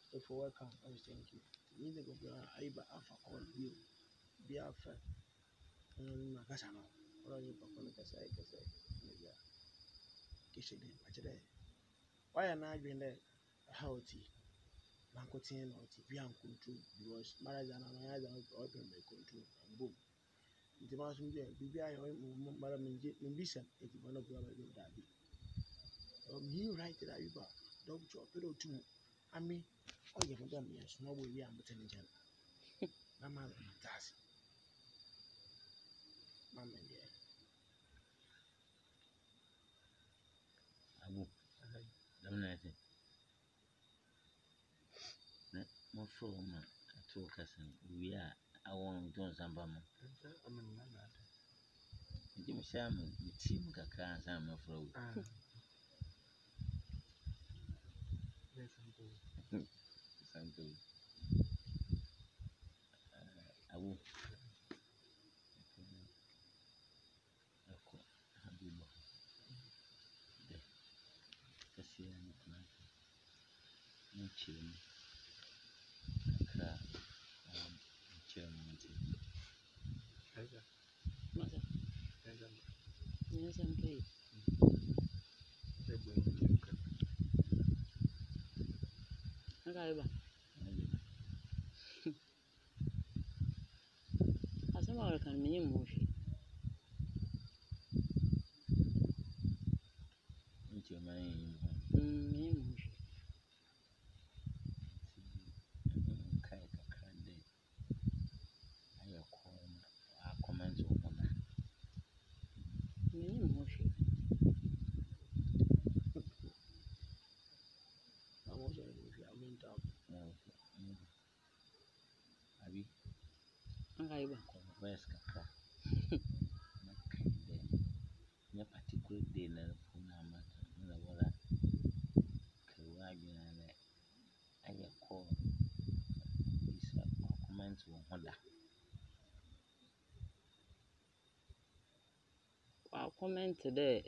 if welcome, I was thank you. Need to go Aiba Alpha call you. Be Alpha. Makasano. Or you Papa Kasai. Yeah. Kitchen. Why am I doing that? How tea? Bancotin or tea. Be control because marriage and I open my control and boom. The mouse will be Madam Mbisa if you want to go about that. You right there, Aiba. Dog job, pero too. I mean, oh, you have done me a small way. I'm telling you. Mamma, that's Mamma, yeah. Abu, dominate. Mo from to cousin. We are. I want to do some bama. Jim Sam, the team Kaka, some of road. Something. Abu. Habiba. Kasi Chilling. Yes, I'm paid. Okay, ba. Asama wala kan menye mushi. Menye mushi. Menye mushi. I was if you went out. Okay, ba. Particular day na phone amata na wala kawaji na aya call isa comment wo hoda Wa comment there.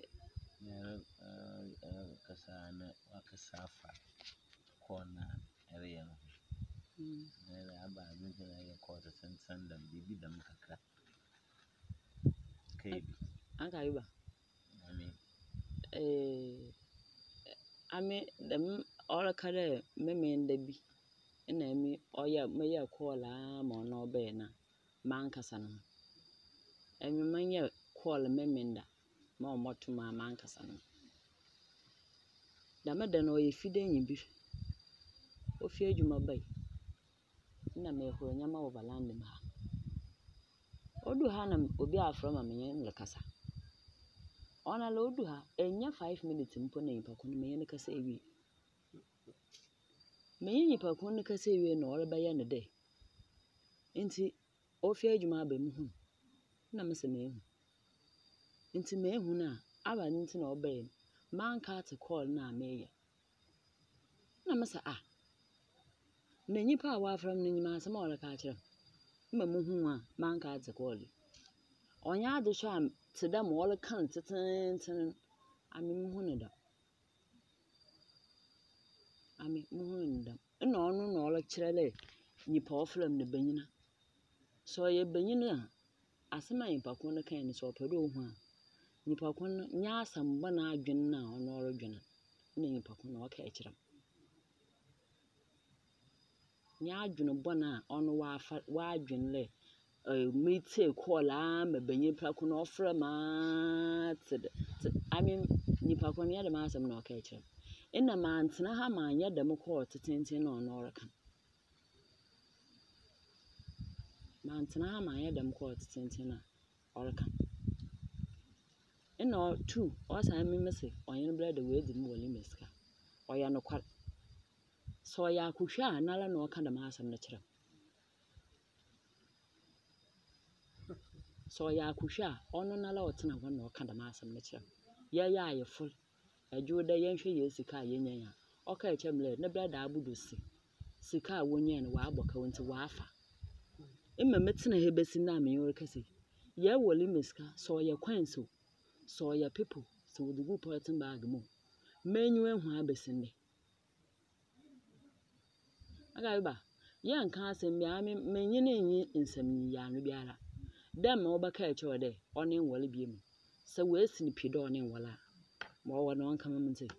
kasa na wakasafa call na area no na aba min na aya call ta san da bibi da muka ka kai Okay, ba. ami Ame dem ora kare memenda bi na mi oya meya call ma no be na mankasa no. Emi manya call memenda ma omoto ma mankasa no. Da meda no oye fide nyi bi. Ofi adwuma bai. Na me horo nyama overland ma. Odu ha na obi afro ma menye nkasa. Ona la odu ha enya 5 minutes mpo na yipa kono menye nkasa ewi. Menye yipa kono nkasa ewi na ora baya ne de. Nti ofi adwuma ba mu hu. Na me se me hu. Nti me hu na aba nti na obaye. Manka ate call na meye. Na me se na nyipa a wafram no nyima asem ora ka kire. Mma mu hu a manka ate call. Onya ade hwa te da mo ora kan teten ami mu hu ne da. Ami mu hu ne da. Na onu na ora kire le nyipa ofram ne banyina. So ye banyina asem a nyipa ko no kan ni so opedo hu a nyipa ko no nya asam ba na adwen na ono ora dwen na nyipa ko no ka kire. Nya adwen bo na ono wa adwen le me take call ma banyi pra ko no ofra ma I mean nipa ko no ya de ma asem na o ka kire. Ina ma antena ha ma anya de mo call tetenten na ono ora kan. Ma antena ha ma anya de mo call tetenten na ora kan. Ina 2 o sa mi mese onye brother we di mo wali meska. Oya no kwar. So ya kuhwa anala na o ka de ma asem na kire. So ya kuhwa ono nala otena ho na o ka de ma asem na kire. Ya aye full. Adwo da yenhwe ye sika yenya ya. O ka kire mle ne brother abudosi. Sika wonye na wa aboka wonti wa afa. Emma metena he besi na me yor kase. Ye woli meska so ye kwanso. So ye people so the group polythene bag mo. Menyu ehu abesinde. Aga ba. Yan ka asɛm bi a menye ne nyi nsɛm ya no biara. Dɛm ma wɔbɛka ɛkyerɛ dɛ ɔne nwɔle bi mu. Sɛ wɔasi ne pi dɛ ɔne nwɔle a, ma ɔwɔ no ɔnka me nte.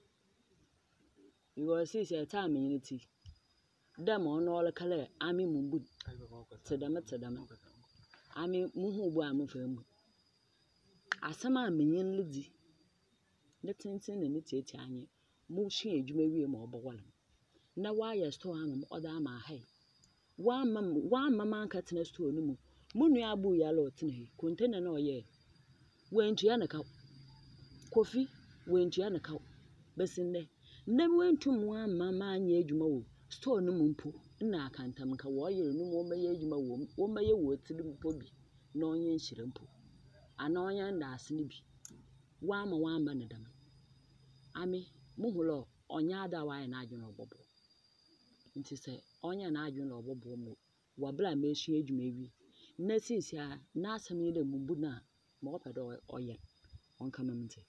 Because sisi ɛta menye ne ti. Dɛm ɔno ɔleka dɛ ame mumbun. Tedam. Ame muhu bu a mufa mu. Asɛm a menye ne di. Ne tenten na ne tietia anye. Mo hwe adwuma wie ma ɔbɛwɔle. Na wayɛ store ama ɔda ama hai. Wamma manka tena store no mu. Mo nua abu ya la ɔtena hi. Container na ɔyɛ. Wentua ne kaw. Kofi wentua ne kaw. Besinde. Na wentum wamma manyɛ adwuma wɔ store no mu mpo. Na akantam nka wɔyɛ no mu ɔmɛyɛ adwuma wɔ. Ɔmɛyɛ wɔ tiri mpo bi. Na ɔnyɛ nhyira mpo. Ana ɔnyɛ ndaase ne bi. Wamma ne dɛm. Ame muhu lɔ ɔnyɛ ada wayɛ n'adwene ɔbɔbɔ. Nti sɛ ɔnyɛ n'adwene ɔbɔbɔ mu. Wabla mehia adwuma wi. Na sisi a na asɛm yi dɛ mumbu na ma ɔpɛ dɛ ɔyɛ. Ɔnka me nte.